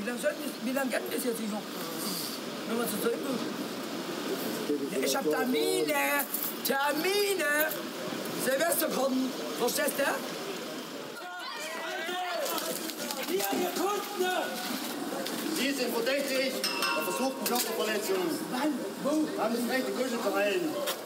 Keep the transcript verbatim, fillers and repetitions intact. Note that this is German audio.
Wie lange wie lang geht das jetzt noch? Wenn wir zu tun ja, ich hab Termine, Termine. Silvester kommen, verstehst du? Hier, ihr Kunden! Sie sind verdächtig der versuchten Körperverletzung. Wann? Wo? Haben Sie recht, die Küche zu heilen.